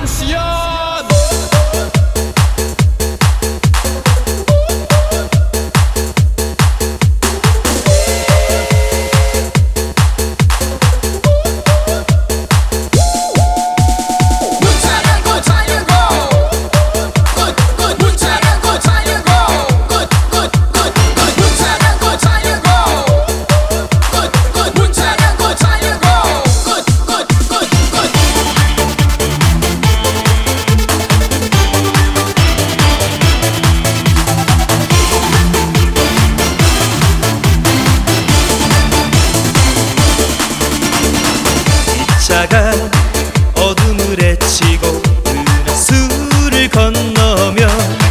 차가 어둠을 헤치고 은하수를 건너며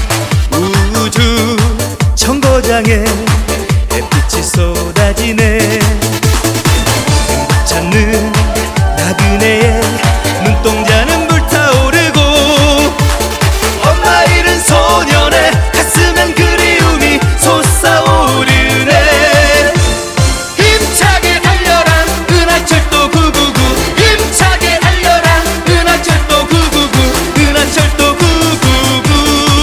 우주 정거장에 햇빛이 쏟아지네. 찾는 나그네의 눈동자는 불타오르고 엄마 잃은 소년의 가슴엔 그리움이 솟아오르네. 힘차게 달려라 은하철도 999, 힘차게 달려라 은하철도 999, 은하철도 999.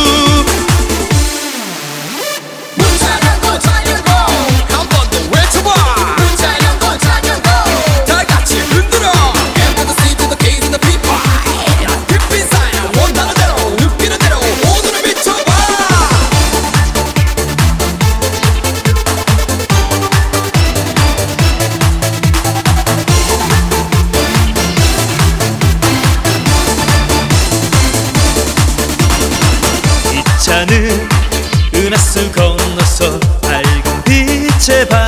문자 열고 달려고 한 번 더 외쳐봐. 문자 열고 달려고 다 같이 흔들어. M to the C to the K to the P 햇빛 사야 원하는 대로 느끼는 대로 오늘을 미쳐봐. 이 차는 은하수 건너서 밝은 빛의 밤